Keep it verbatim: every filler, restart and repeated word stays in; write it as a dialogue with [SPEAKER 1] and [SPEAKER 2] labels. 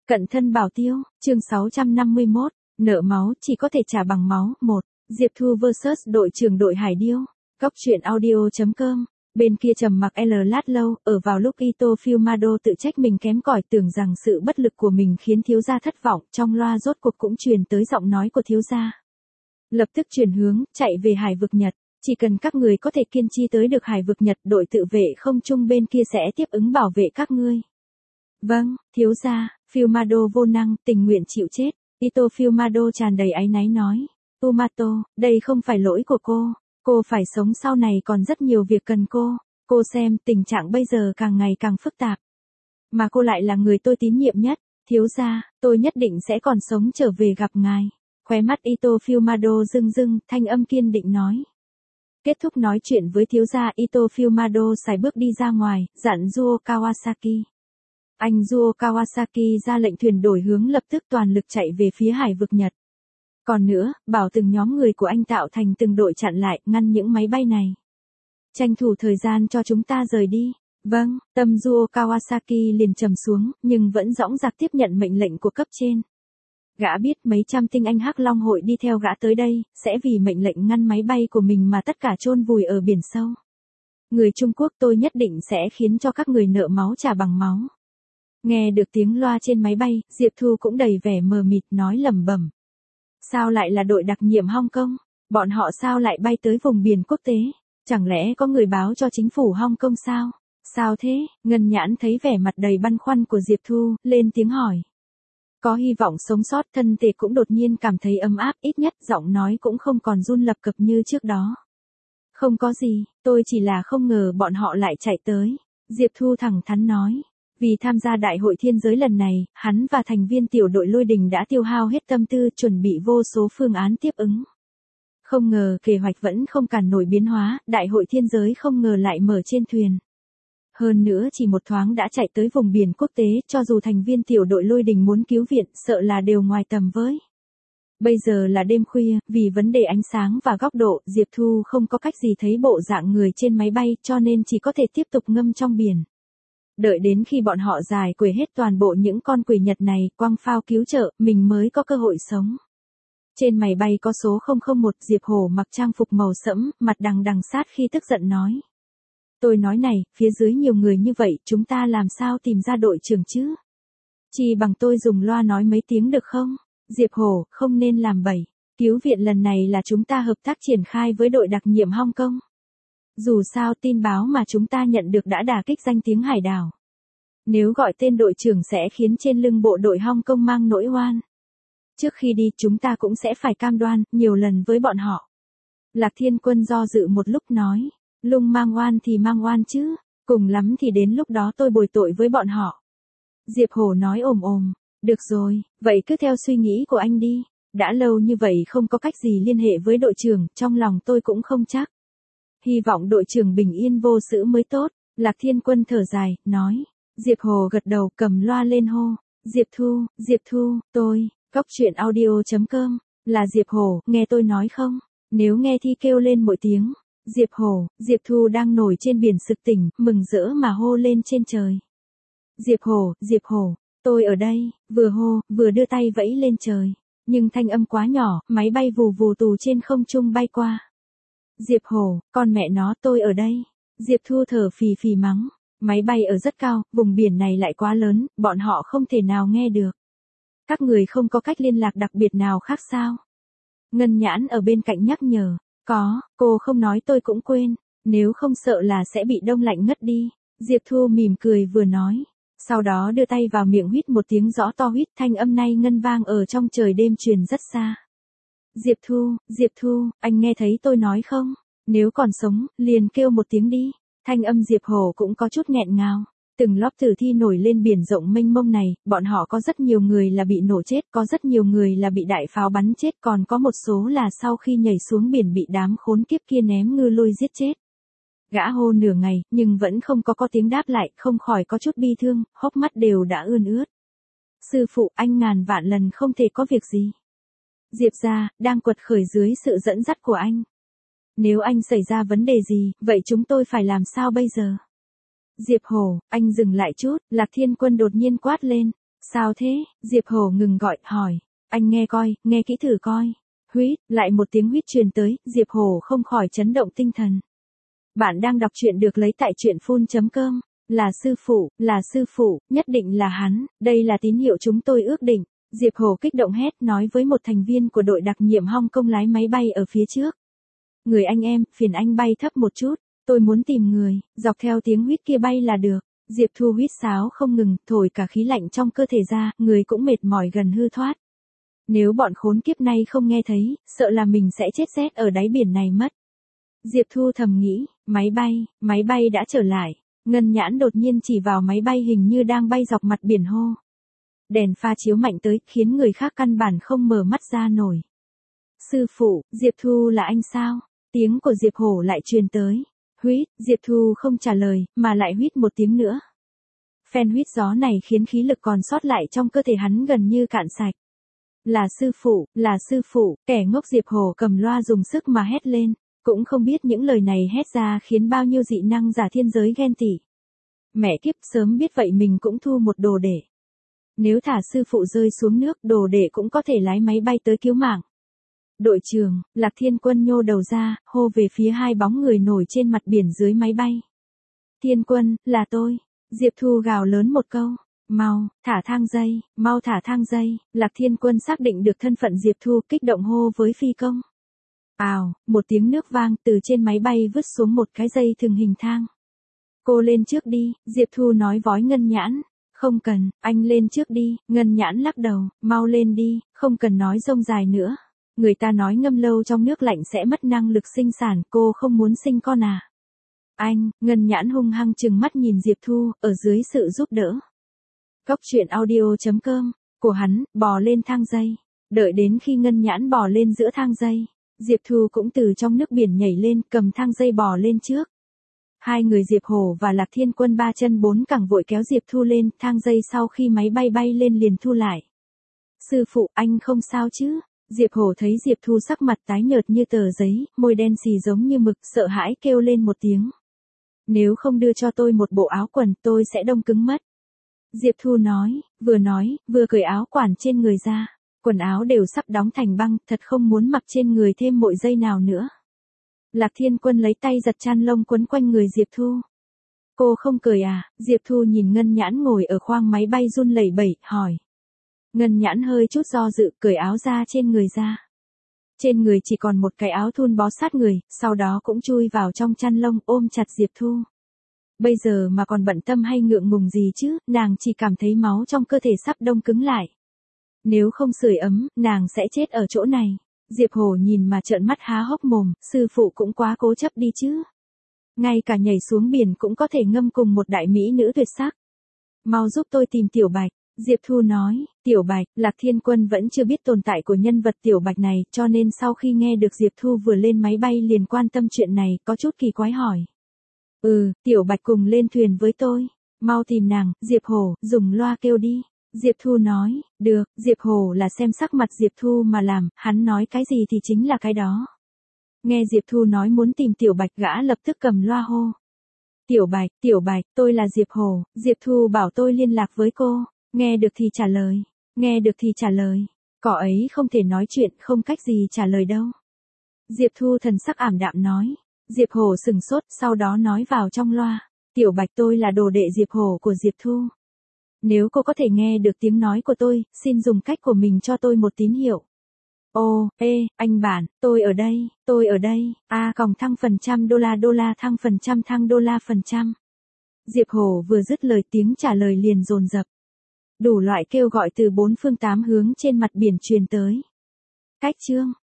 [SPEAKER 1] Cận thân bảo tiêu, chương sáu trăm năm mươi mốt, nợ máu chỉ có thể trả bằng máu. một. Diệp Thu versus đội trưởng đội Hải Điêu. Góc truyện audio chấm com. Bên kia trầm mặc L lát lâu, ở vào lúc Ito Fumado tự trách mình kém cỏi, tưởng rằng sự bất lực của mình khiến thiếu gia thất vọng, trong loa rốt cuộc cũng truyền tới giọng nói của thiếu gia. Lập tức chuyển hướng, chạy về Hải vực Nhật, chỉ cần các người có thể kiên trì tới được Hải vực Nhật, đội tự vệ không trung bên kia sẽ tiếp ứng bảo vệ các ngươi. Vâng, thiếu gia. Fumado vô năng, tình nguyện chịu chết. Ito Fumado tràn đầy áy náy nói. Umato, đây không phải lỗi của cô. Cô phải sống sau này còn rất nhiều việc cần cô. Cô xem, tình trạng bây giờ càng ngày càng phức tạp. Mà cô lại là người tôi tín nhiệm nhất. Thiếu gia, tôi nhất định sẽ còn sống trở về gặp ngài. Khóe mắt Ito Fumado rưng rưng, thanh âm kiên định nói. Kết thúc nói chuyện với thiếu gia, Ito Fumado sải bước đi ra ngoài, dặn Zuo Kawasaki. Anh Zuo Kawasaki ra lệnh thuyền đổi hướng, lập tức toàn lực chạy về phía Hải vực Nhật. Còn nữa, bảo từng nhóm người của anh tạo thành từng đội chặn lại, ngăn những máy bay này. Tranh thủ thời gian cho chúng ta rời đi. Vâng, tâm Zuo Kawasaki liền trầm xuống, nhưng vẫn dõng dạc tiếp nhận mệnh lệnh của cấp trên. Gã biết mấy trăm tinh anh Hắc Long hội đi theo gã tới đây, sẽ vì mệnh lệnh ngăn máy bay của mình mà tất cả chôn vùi ở biển sâu. Người Trung Quốc, tôi nhất định sẽ khiến cho các người nợ máu trả bằng máu. Nghe được tiếng loa trên máy bay, Diệp Thu cũng đầy vẻ mờ mịt nói lẩm bẩm. Sao lại là đội đặc nhiệm Hong Kong? Bọn họ sao lại bay tới vùng biển quốc tế? Chẳng lẽ có người báo cho chính phủ Hong Kong sao? Sao thế? Ngân Nhãn thấy vẻ mặt đầy băn khoăn của Diệp Thu, lên tiếng hỏi. Có hy vọng sống sót, thân thể cũng đột nhiên cảm thấy ấm áp, ít nhất giọng nói cũng không còn run lập cập như trước đó. Không có gì, tôi chỉ là không ngờ bọn họ lại chạy tới. Diệp Thu thẳng thắn nói. Vì tham gia đại hội thiên giới lần này, hắn và thành viên tiểu đội Lôi Đình đã tiêu hao hết tâm tư chuẩn bị vô số phương án tiếp ứng. Không ngờ kế hoạch vẫn không cản nổi biến hóa, đại hội thiên giới không ngờ lại mở trên thuyền. Hơn nữa chỉ một thoáng đã chạy tới vùng biển quốc tế, cho dù thành viên tiểu đội Lôi Đình muốn cứu viện, sợ là đều ngoài tầm với. Bây giờ là đêm khuya, vì vấn đề ánh sáng và góc độ, Diệp Thu không có cách gì thấy bộ dạng người trên máy bay, cho nên chỉ có thể tiếp tục ngâm trong biển. Đợi đến khi bọn họ giải quẩy hết toàn bộ những con quỷ Nhật này, quăng phao cứu trợ, mình mới có cơ hội sống. Trên máy bay có số không không một, Diệp Hổ mặc trang phục màu sẫm, mặt đằng đằng sát khi tức giận nói. Tôi nói này, phía dưới nhiều người như vậy, chúng ta làm sao tìm ra đội trưởng chứ? Chỉ bằng tôi dùng loa nói mấy tiếng được không? Diệp Hổ, không nên làm bậy. Cứu viện lần này là chúng ta hợp tác triển khai với đội đặc nhiệm Hong Kong. Dù sao tin báo mà chúng ta nhận được đã đả kích danh tiếng hải đảo. Nếu gọi tên đội trưởng sẽ khiến trên lưng bộ đội Hong Kong mang nỗi oan. Trước khi đi chúng ta cũng sẽ phải cam đoan nhiều lần với bọn họ. Lạc Thiên Quân do dự một lúc nói. Lung mang oan thì mang oan chứ. Cùng lắm thì đến lúc đó tôi bồi tội với bọn họ. Diệp Hổ nói ồm ồm. Được rồi, vậy cứ theo suy nghĩ của anh đi. Đã lâu như vậy không có cách gì liên hệ với đội trưởng, trong lòng tôi cũng không chắc. Hy vọng đội trưởng bình yên vô sự mới tốt. Lạc Thiên Quân thở dài, nói. Diệp Hồ gật đầu, cầm loa lên hô. Diệp Thu, Diệp Thu, tôi, góc truyện audio chấm com, là Diệp Hồ, nghe tôi nói không? Nếu nghe thì kêu lên mỗi tiếng. Diệp Hồ, Diệp Thu đang nổi trên biển sực tỉnh, mừng rỡ mà hô lên trên trời. Diệp Hồ, Diệp Hồ, tôi ở đây, vừa hô, vừa đưa tay vẫy lên trời. Nhưng thanh âm quá nhỏ, máy bay vù vù tù trên không trung bay qua. Diệp Hồ, con mẹ nó, tôi ở đây. Diệp Thu thở phì phì mắng. Máy bay ở rất cao, vùng biển này lại quá lớn, bọn họ không thể nào nghe được. Các người không có cách liên lạc đặc biệt nào khác sao? Ngân Nhãn ở bên cạnh nhắc nhở. Có, cô không nói tôi cũng quên. Nếu không sợ là sẽ bị đông lạnh ngất đi. Diệp Thu mỉm cười vừa nói. Sau đó đưa tay vào miệng huýt một tiếng rõ to, huýt, thanh âm này ngân vang ở trong trời đêm truyền rất xa. Diệp Thu, Diệp Thu, anh nghe thấy tôi nói không? Nếu còn sống, liền kêu một tiếng đi. Thanh âm Diệp Hồ cũng có chút nghẹn ngào. Từng lóp tử thi nổi lên biển rộng mênh mông này, bọn họ có rất nhiều người là bị nổ chết, có rất nhiều người là bị đại pháo bắn chết, còn có một số là sau khi nhảy xuống biển bị đám khốn kiếp kia ném ngư lôi giết chết. Gã hô nửa ngày, nhưng vẫn không có có tiếng đáp lại, không khỏi có chút bi thương, hốc mắt đều đã ươn ướt. Sư phụ, anh ngàn vạn lần không thể có việc gì. Diệp gia, đang quật khởi dưới sự dẫn dắt của anh. Nếu anh xảy ra vấn đề gì, vậy chúng tôi phải làm sao bây giờ? Diệp Hồ, anh dừng lại chút, Lạc Thiên Quân đột nhiên quát lên. Sao thế? Diệp Hổ ngừng gọi, hỏi. Anh nghe coi, nghe kỹ thử coi. Huýt, lại một tiếng huýt truyền tới, Diệp Hổ không khỏi chấn động tinh thần. Bạn đang đọc truyện được lấy tại truyện phun chấm com. Là sư phụ, là sư phụ, nhất định là hắn, đây là tín hiệu chúng tôi ước định. Diệp Hổ kích động hét nói với một thành viên của đội đặc nhiệm Hong Kong lái máy bay ở phía trước. Người anh em, phiền anh bay thấp một chút, tôi muốn tìm người, dọc theo tiếng huýt kia bay là được. Diệp Thu huýt sáo không ngừng, thổi cả khí lạnh trong cơ thể ra, người cũng mệt mỏi gần hư thoát. Nếu bọn khốn kiếp này không nghe thấy, sợ là mình sẽ chết rét ở đáy biển này mất. Diệp Thu thầm nghĩ, máy bay, máy bay đã trở lại. Ngân Nhãn đột nhiên chỉ vào máy bay hình như đang bay dọc mặt biển hô. Đèn pha chiếu mạnh tới, khiến người khác căn bản không mở mắt ra nổi. Sư phụ, Diệp Thu là anh sao? Tiếng của Diệp Hổ lại truyền tới. Huýt, Diệp Thu không trả lời, mà lại huýt một tiếng nữa. Phen huýt gió này khiến khí lực còn sót lại trong cơ thể hắn gần như cạn sạch. Là sư phụ, là sư phụ, kẻ ngốc Diệp Hổ cầm loa dùng sức mà hét lên. Cũng không biết những lời này hét ra khiến bao nhiêu dị năng giả thiên giới ghen tị. Mẹ kiếp, sớm biết vậy mình cũng thu một đồ đệ. Nếu thả sư phụ rơi xuống nước, đồ đệ cũng có thể lái máy bay tới cứu mạng. Đội trưởng, Lạc Thiên Quân nhô đầu ra, hô về phía hai bóng người nổi trên mặt biển dưới máy bay. Thiên Quân, là tôi. Diệp Thu gào lớn một câu. Mau, thả thang dây, mau thả thang dây. Lạc Thiên Quân xác định được thân phận Diệp Thu, kích động hô với phi công. Ào, một tiếng nước vang, từ trên máy bay vứt xuống một cái dây thừng hình thang. Cô lên trước đi, Diệp Thu nói với Ngân Nhãn. Không cần, anh lên trước đi, Ngân Nhãn lắc đầu, mau lên đi, không cần nói rông dài nữa. Người ta nói ngâm lâu trong nước lạnh sẽ mất năng lực sinh sản, cô không muốn sinh con à? Anh, Ngân Nhãn hung hăng trừng mắt nhìn Diệp Thu, ở dưới sự giúp đỡ. Cóc truyện audio chấm com, của hắn, bò lên thang dây. Đợi đến khi Ngân Nhãn bò lên giữa thang dây. Diệp Thu cũng từ trong nước biển nhảy lên, cầm thang dây bò lên trước. Hai người Diệp Hổ và Lạc Thiên Quân ba chân bốn cẳng vội kéo Diệp Thu lên, thang dây sau khi máy bay bay lên liền thu lại. Sư phụ, anh không sao chứ? Diệp Hổ thấy Diệp Thu sắc mặt tái nhợt như tờ giấy, môi đen xì giống như mực, sợ hãi kêu lên một tiếng. Nếu không đưa cho tôi một bộ áo quần, tôi sẽ đông cứng mất. Diệp Thu nói, vừa nói, vừa cởi áo quản trên người ra. Quần áo đều sắp đóng thành băng, thật không muốn mặc trên người thêm một giây nào nữa. Lạc Thiên Quân lấy tay giật chăn lông quấn quanh người Diệp Thu. Cô không cười à? Diệp Thu nhìn Ngân Nhãn ngồi ở khoang máy bay run lẩy bẩy, hỏi. Ngân Nhãn hơi chút do dự, cởi áo ra trên người ra. Trên người chỉ còn một cái áo thun bó sát người, sau đó cũng chui vào trong chăn lông ôm chặt Diệp Thu. Bây giờ mà còn bận tâm hay ngượng ngùng gì chứ, nàng chỉ cảm thấy máu trong cơ thể sắp đông cứng lại. Nếu không sưởi ấm, nàng sẽ chết ở chỗ này. Diệp Hổ nhìn mà trợn mắt há hốc mồm, sư phụ cũng quá cố chấp đi chứ. Ngay cả nhảy xuống biển cũng có thể ngâm cùng một đại mỹ nữ tuyệt sắc. Mau giúp tôi tìm Tiểu Bạch. Diệp Thu nói, Tiểu Bạch, Lạc Thiên Quân vẫn chưa biết tồn tại của nhân vật Tiểu Bạch này, cho nên sau khi nghe được Diệp Thu vừa lên máy bay liền quan tâm chuyện này, có chút kỳ quái hỏi. Ừ, Tiểu Bạch cùng lên thuyền với tôi. Mau tìm nàng, Diệp Hổ, dùng loa kêu đi. Diệp Thu nói, được, Diệp Hổ là xem sắc mặt Diệp Thu mà làm, hắn nói cái gì thì chính là cái đó. Nghe Diệp Thu nói muốn tìm Tiểu Bạch, gã lập tức cầm loa hô. Tiểu Bạch, Tiểu Bạch, tôi là Diệp Hổ, Diệp Thu bảo tôi liên lạc với cô. Nghe được thì trả lời, nghe được thì trả lời. Cỏ ấy không thể nói chuyện, không cách gì trả lời đâu. Diệp Thu thần sắc ảm đạm nói. Diệp Hổ sừng sốt, sau đó nói vào trong loa. Tiểu Bạch, tôi là đồ đệ Diệp Hổ của Diệp Thu. Nếu cô có thể nghe được tiếng nói của tôi, xin dùng cách của mình cho tôi một tín hiệu. Ô, ê, anh bản, tôi ở đây, tôi ở đây, a còng thăng phần trăm đô la đô la thăng phần trăm thăng đô la phần trăm. Diệp Hổ vừa dứt lời tiếng trả lời liền dồn dập. Đủ loại kêu gọi từ bốn phương tám hướng trên mặt biển truyền tới. Cách chương.